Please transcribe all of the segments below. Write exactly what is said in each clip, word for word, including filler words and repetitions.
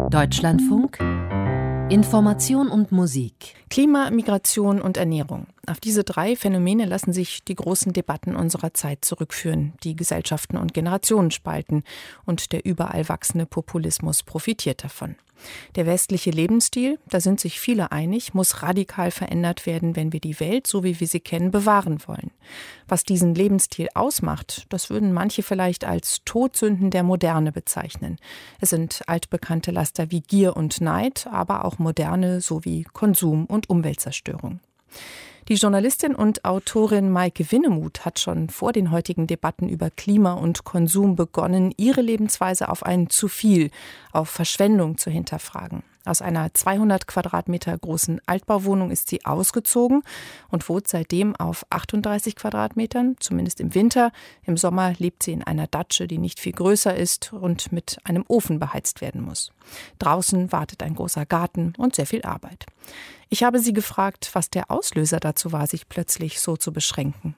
Deutschlandfunk Information und Musik. Klima, Migration und Ernährung. Auf diese drei Phänomene lassen sich die großen Debatten unserer Zeit zurückführen, die Gesellschaften und Generationen spalten, und der überall wachsende Populismus profitiert davon. Der westliche Lebensstil, da sind sich viele einig, muss radikal verändert werden, wenn wir die Welt, so wie wir sie kennen, bewahren wollen. Was diesen Lebensstil ausmacht, das würden manche vielleicht als Todsünden der Moderne bezeichnen. Es sind altbekannte Laster wie Gier und Neid, aber auch moderne sowie Konsum und Umweltzerstörung. Die Journalistin und Autorin Maike Winnemuth hat schon vor den heutigen Debatten über Klima und Konsum begonnen, ihre Lebensweise auf ein zu viel, auf Verschwendung zu hinterfragen. Aus einer zweihundert Quadratmeter großen Altbauwohnung ist sie ausgezogen und wohnt seitdem auf achtunddreißig Quadratmetern, zumindest im Winter. Im Sommer lebt sie in einer Datsche, die nicht viel größer ist und mit einem Ofen beheizt werden muss. Draußen wartet ein großer Garten und sehr viel Arbeit. Ich habe sie gefragt, was der Auslöser dazu war, sich plötzlich so zu beschränken.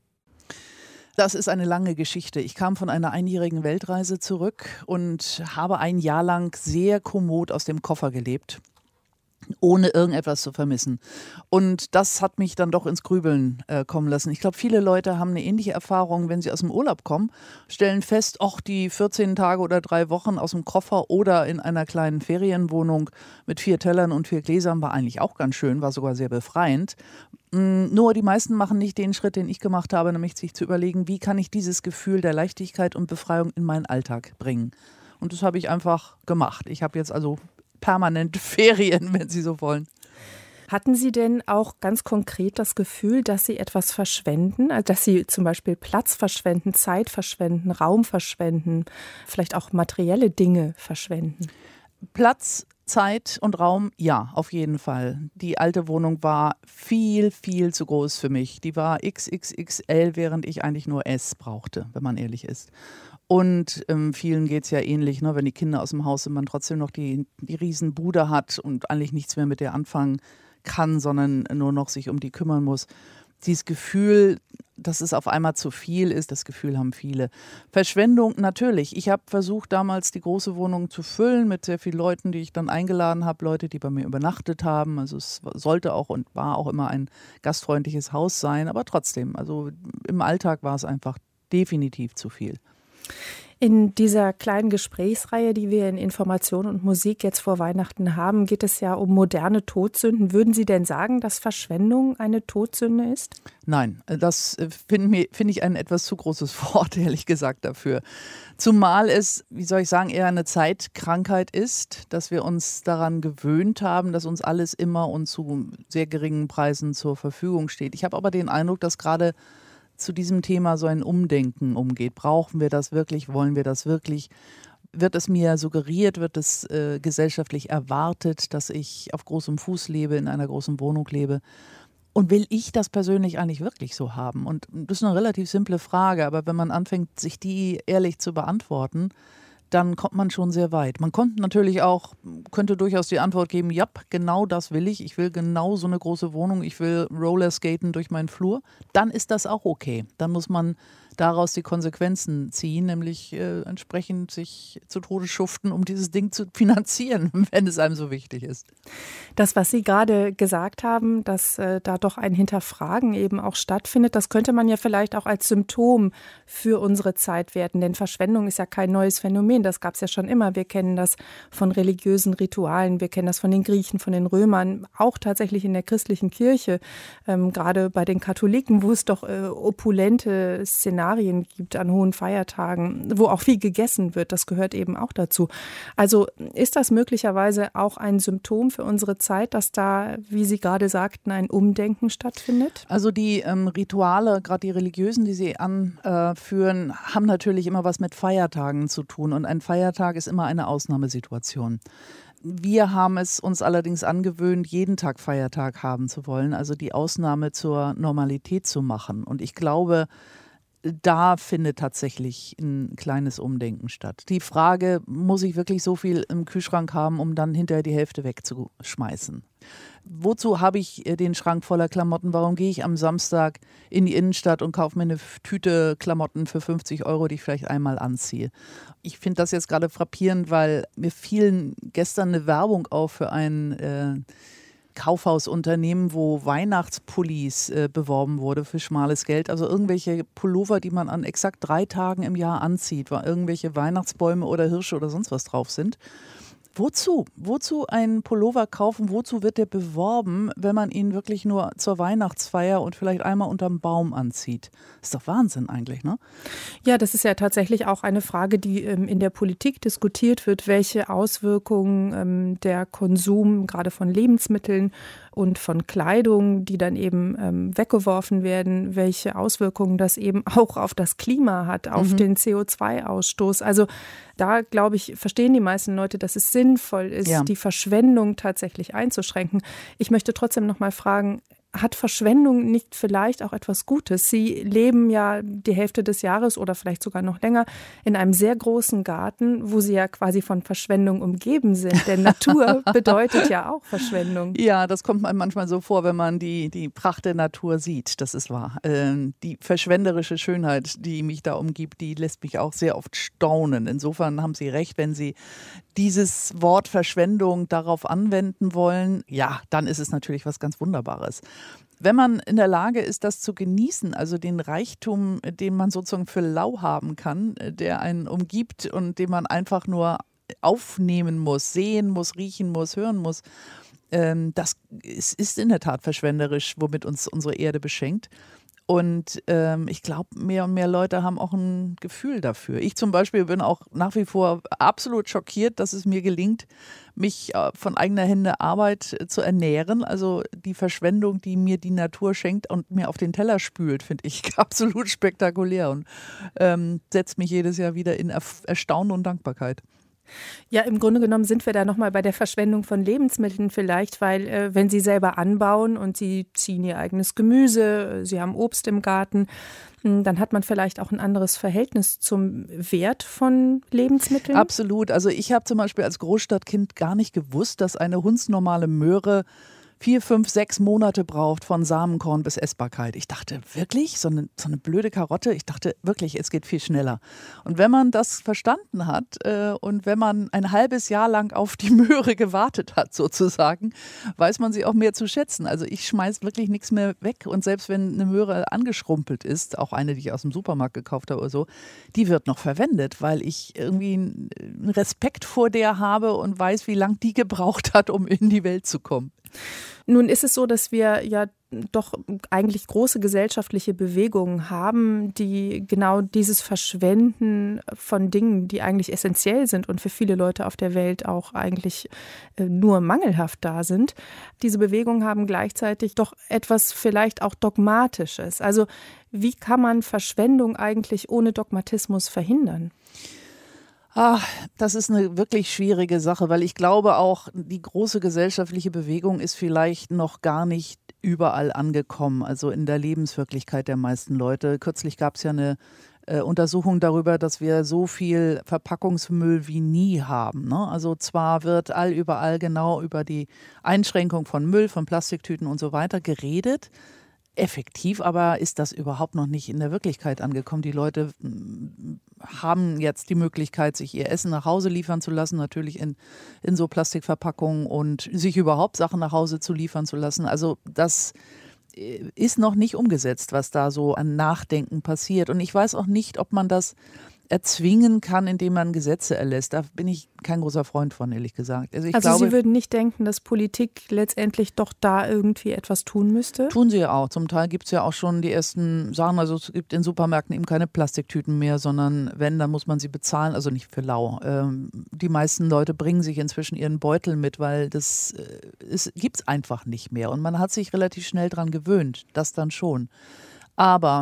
Das ist eine lange Geschichte. Ich kam von einer einjährigen Weltreise zurück und habe ein Jahr lang sehr kommod aus dem Koffer gelebt, ohne irgendetwas zu vermissen. Und das hat mich dann doch ins Grübeln äh, kommen lassen. Ich glaube, viele Leute haben eine ähnliche Erfahrung, wenn sie aus dem Urlaub kommen, stellen fest, ach, die vierzehn Tage oder drei Wochen aus dem Koffer oder in einer kleinen Ferienwohnung mit vier Tellern und vier Gläsern war eigentlich auch ganz schön, war sogar sehr befreiend. Nur die meisten machen nicht den Schritt, den ich gemacht habe, nämlich sich zu überlegen, wie kann ich dieses Gefühl der Leichtigkeit und Befreiung in meinen Alltag bringen. Und das habe ich einfach gemacht. Ich habe jetzt also permanente Ferien, wenn Sie so wollen. Hatten Sie denn auch ganz konkret das Gefühl, dass Sie etwas verschwenden? Also dass Sie zum Beispiel Platz verschwenden, Zeit verschwenden, Raum verschwenden, vielleicht auch materielle Dinge verschwenden? Platz, Zeit und Raum, ja, auf jeden Fall. Die alte Wohnung war viel, viel zu groß für mich. Die war X X X L, während ich eigentlich nur S brauchte, wenn man ehrlich ist. Und ähm, vielen geht es ja ähnlich, ne? Wenn die Kinder aus dem Haus sind, man trotzdem noch die, die Riesenbude hat und eigentlich nichts mehr mit der anfangen kann, sondern nur noch sich um die kümmern muss. Dieses Gefühl, dass es auf einmal zu viel ist, das Gefühl haben viele. Verschwendung natürlich. Ich habe versucht, damals die große Wohnung zu füllen mit sehr vielen Leuten, die ich dann eingeladen habe, Leute, die bei mir übernachtet haben. Also es sollte auch und war auch immer ein gastfreundliches Haus sein, aber trotzdem, also im Alltag war es einfach definitiv zu viel. In dieser kleinen Gesprächsreihe, die wir in Information und Musik jetzt vor Weihnachten haben, geht es ja um moderne Todsünden. Würden Sie denn sagen, dass Verschwendung eine Todsünde ist? Nein, das finde find ich ein etwas zu großes Wort, ehrlich gesagt, dafür. Zumal es, wie soll ich sagen, eher eine Zeitkrankheit ist, dass wir uns daran gewöhnt haben, dass uns alles immer und zu sehr geringen Preisen zur Verfügung steht. Ich habe aber den Eindruck, dass gerade zu diesem Thema so ein Umdenken umgeht. Brauchen wir das wirklich? Wollen wir das wirklich? Wird es mir suggeriert? Wird es äh, gesellschaftlich erwartet, dass ich auf großem Fuß lebe, in einer großen Wohnung lebe? Und will ich das persönlich eigentlich wirklich so haben? Und das ist eine relativ simple Frage, aber wenn man anfängt, sich die ehrlich zu beantworten, dann kommt man schon sehr weit. Man konnte natürlich auch, könnte durchaus die Antwort geben, ja, genau das will ich. Ich will genau so eine große Wohnung. Ich will Rollerskaten durch meinen Flur. Dann ist das auch okay. Dann muss man daraus die Konsequenzen ziehen, nämlich äh, entsprechend sich zu Tode schuften, um dieses Ding zu finanzieren, wenn es einem so wichtig ist. Das, was Sie gerade gesagt haben, dass äh, da doch ein Hinterfragen eben auch stattfindet, das könnte man ja vielleicht auch als Symptom für unsere Zeit werten, denn Verschwendung ist ja kein neues Phänomen, das gab es ja schon immer. Wir kennen das von religiösen Ritualen, wir kennen das von den Griechen, von den Römern, auch tatsächlich in der christlichen Kirche, ähm, gerade bei den Katholiken, wo es doch äh, opulente Szenarien gibt an hohen Feiertagen, wo auch viel gegessen wird. Das gehört eben auch dazu. Also ist das möglicherweise auch ein Symptom für unsere Zeit, dass da, wie Sie gerade sagten, ein Umdenken stattfindet? Also die ähm, Rituale, gerade die religiösen, die Sie anführen, haben natürlich immer was mit Feiertagen zu tun. Und ein Feiertag ist immer eine Ausnahmesituation. Wir haben es uns allerdings angewöhnt, jeden Tag Feiertag haben zu wollen, also die Ausnahme zur Normalität zu machen. Und ich glaube, da findet tatsächlich ein kleines Umdenken statt. Die Frage, muss ich wirklich so viel im Kühlschrank haben, um dann hinterher die Hälfte wegzuschmeißen? Wozu habe ich den Schrank voller Klamotten? Warum gehe ich am Samstag in die Innenstadt und kaufe mir eine Tüte Klamotten für fünfzig Euro, die ich vielleicht einmal anziehe? Ich finde das jetzt gerade frappierend, weil mir fiel gestern eine Werbung auf für ein äh, Kaufhausunternehmen, wo Weihnachtspullis äh, beworben wurde für schmales Geld. Also irgendwelche Pullover, die man an exakt drei Tagen im Jahr anzieht, wo irgendwelche Weihnachtsbäume oder Hirsche oder sonst was drauf sind. Wozu? Wozu einen Pullover kaufen? Wozu wird der beworben, wenn man ihn wirklich nur zur Weihnachtsfeier und vielleicht einmal unterm Baum anzieht? Ist doch Wahnsinn eigentlich, ne? Ja, das ist ja tatsächlich auch eine Frage, die ähm, in der Politik diskutiert wird, welche Auswirkungen ähm, der Konsum gerade von Lebensmitteln und von Kleidung, die dann eben ähm, weggeworfen werden, welche Auswirkungen das eben auch auf das Klima hat, auf mhm. den C O zwei Ausstoß. Also da, glaube ich, verstehen die meisten Leute, dass es sinnvoll ist, ja. die Verschwendung tatsächlich einzuschränken. Ich möchte trotzdem noch mal fragen, hat Verschwendung nicht vielleicht auch etwas Gutes? Sie leben ja die Hälfte des Jahres oder vielleicht sogar noch länger in einem sehr großen Garten, wo Sie ja quasi von Verschwendung umgeben sind. Denn Natur bedeutet ja auch Verschwendung. Ja, das kommt einem manchmal so vor, wenn man die, die Pracht der Natur sieht. Das ist wahr. Ähm, die verschwenderische Schönheit, die mich da umgibt, die lässt mich auch sehr oft staunen. Insofern haben Sie recht, wenn Sie dieses Wort Verschwendung darauf anwenden wollen, ja, dann ist es natürlich was ganz Wunderbares. Wenn man in der Lage ist, das zu genießen, also den Reichtum, den man sozusagen für lau haben kann, der einen umgibt und den man einfach nur aufnehmen muss, sehen muss, riechen muss, hören muss, ähm, das ist, ist in der Tat verschwenderisch, womit uns unsere Erde beschenkt. Und ähm, ich glaube, mehr und mehr Leute haben auch ein Gefühl dafür. Ich zum Beispiel bin auch nach wie vor absolut schockiert, dass es mir gelingt, mich äh, von eigener Hände Arbeit äh, zu ernähren. Also die Verschwendung, die mir die Natur schenkt und mir auf den Teller spült, finde ich absolut spektakulär und ähm, setzt mich jedes Jahr wieder in Erf- Erstaunen und Dankbarkeit. Ja, im Grunde genommen sind wir da nochmal bei der Verschwendung von Lebensmitteln vielleicht, weil äh, wenn Sie selber anbauen und Sie ziehen Ihr eigenes Gemüse, Sie haben Obst im Garten, dann hat man vielleicht auch ein anderes Verhältnis zum Wert von Lebensmitteln. Absolut. Also ich habe zum Beispiel als Großstadtkind gar nicht gewusst, dass eine hundsnormale Möhre vier, fünf, sechs Monate braucht von Samenkorn bis Essbarkeit. Ich dachte, wirklich? So eine, so eine blöde Karotte? Ich dachte, wirklich, es geht viel schneller. Und wenn man das verstanden hat äh, und wenn man ein halbes Jahr lang auf die Möhre gewartet hat, sozusagen, weiß man sie auch mehr zu schätzen. Also ich schmeiß wirklich nichts mehr weg. Und selbst wenn eine Möhre angeschrumpelt ist, auch eine, die ich aus dem Supermarkt gekauft habe oder so, die wird noch verwendet, weil ich irgendwie einen Respekt vor der habe und weiß, wie lange die gebraucht hat, um in die Welt zu kommen. Nun ist es so, dass wir ja doch eigentlich große gesellschaftliche Bewegungen haben, die genau dieses Verschwenden von Dingen, die eigentlich essentiell sind und für viele Leute auf der Welt auch eigentlich nur mangelhaft da sind. Diese Bewegungen haben gleichzeitig doch etwas vielleicht auch Dogmatisches. Also wie kann man Verschwendung eigentlich ohne Dogmatismus verhindern? Ach, das ist eine wirklich schwierige Sache, weil ich glaube auch, die große gesellschaftliche Bewegung ist vielleicht noch gar nicht überall angekommen, also in der Lebenswirklichkeit der meisten Leute. Kürzlich gab es ja eine äh, Untersuchung darüber, dass wir so viel Verpackungsmüll wie nie haben, ne? Also zwar wird allüberall genau über die Einschränkung von Müll, von Plastiktüten und so weiter geredet, effektiv, aber ist das überhaupt noch nicht in der Wirklichkeit angekommen. Die Leute haben jetzt die Möglichkeit, sich ihr Essen nach Hause liefern zu lassen, natürlich in, in so Plastikverpackungen und sich überhaupt Sachen nach Hause zu liefern zu lassen. Also das ist noch nicht umgesetzt, was da so an Nachdenken passiert. Und ich weiß auch nicht, ob man das erzwingen kann, indem man Gesetze erlässt. Da bin ich kein großer Freund von, ehrlich gesagt. Also, ich also glaube, Sie würden nicht denken, dass Politik letztendlich doch da irgendwie etwas tun müsste? Tun sie ja auch. Zum Teil gibt es ja auch schon die ersten Sachen, also es gibt in Supermärkten eben keine Plastiktüten mehr, sondern wenn, dann muss man sie bezahlen, also nicht für lau. Ähm, die meisten Leute bringen sich inzwischen ihren Beutel mit, weil das äh, gibt es einfach nicht mehr. Und man hat sich relativ schnell daran gewöhnt, das dann schon. Aber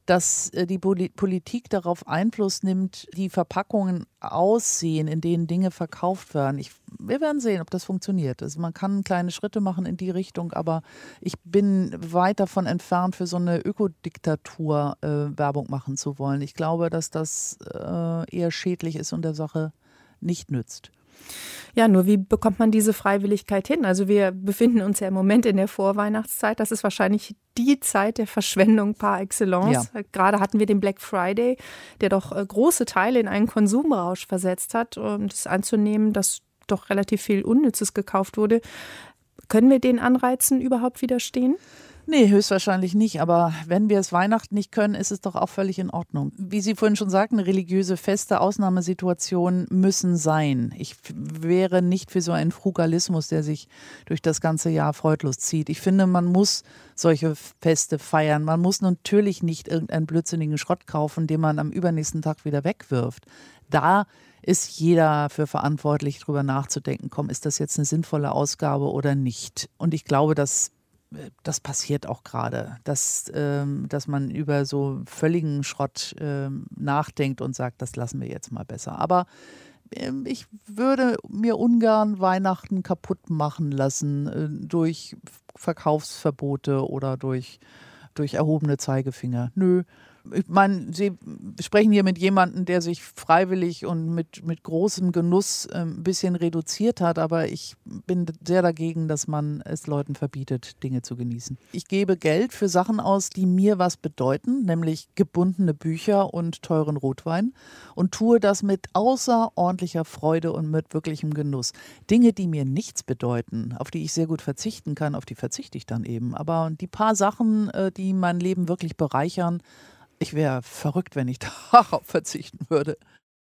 dass die Politik darauf Einfluss nimmt, wie Verpackungen aussehen, in denen Dinge verkauft werden. Ich, wir werden sehen, ob das funktioniert. Also man kann kleine Schritte machen in die Richtung, aber ich bin weit davon entfernt, für so eine Ökodiktatur äh, Werbung machen zu wollen. Ich glaube, dass das äh, eher schädlich ist und der Sache nicht nützt. Ja, nur wie bekommt man diese Freiwilligkeit hin? Also wir befinden uns ja im Moment in der Vorweihnachtszeit. Das ist wahrscheinlich die Zeit der Verschwendung par excellence. Ja. Gerade hatten wir den Black Friday, der doch große Teile in einen Konsumrausch versetzt hat. Und es anzunehmen, dass doch relativ viel Unnützes gekauft wurde. Können wir den Anreizen überhaupt widerstehen? Nee, höchstwahrscheinlich nicht. Aber wenn wir es Weihnachten nicht können, ist es doch auch völlig in Ordnung. Wie Sie vorhin schon sagten, religiöse Feste, Ausnahmesituationen müssen sein. Ich wäre nicht für so einen Frugalismus, der sich durch das ganze Jahr freudlos zieht. Ich finde, man muss solche Feste feiern. Man muss natürlich nicht irgendeinen blödsinnigen Schrott kaufen, den man am übernächsten Tag wieder wegwirft. Da ist jeder für verantwortlich, drüber nachzudenken, komm, ist das jetzt eine sinnvolle Ausgabe oder nicht? Und ich glaube, dass das passiert auch gerade, dass, ähm, dass man über so völligen Schrott ähm, nachdenkt und sagt, das lassen wir jetzt mal besser. Aber ähm, ich würde mir ungern Weihnachten kaputt machen lassen äh, durch Verkaufsverbote oder durch, durch erhobene Zeigefinger. Nö. Ich meine, Sie sprechen hier mit jemandem, der sich freiwillig und mit, mit großem Genuss äh, ein bisschen reduziert hat, aber ich bin sehr dagegen, dass man es Leuten verbietet, Dinge zu genießen. Ich gebe Geld für Sachen aus, die mir was bedeuten, nämlich gebundene Bücher und teuren Rotwein und tue das mit außerordentlicher Freude und mit wirklichem Genuss. Dinge, die mir nichts bedeuten, auf die ich sehr gut verzichten kann, auf die verzichte ich dann eben. Aber die paar Sachen, äh, die mein Leben wirklich bereichern, ich wäre verrückt, wenn ich darauf verzichten würde.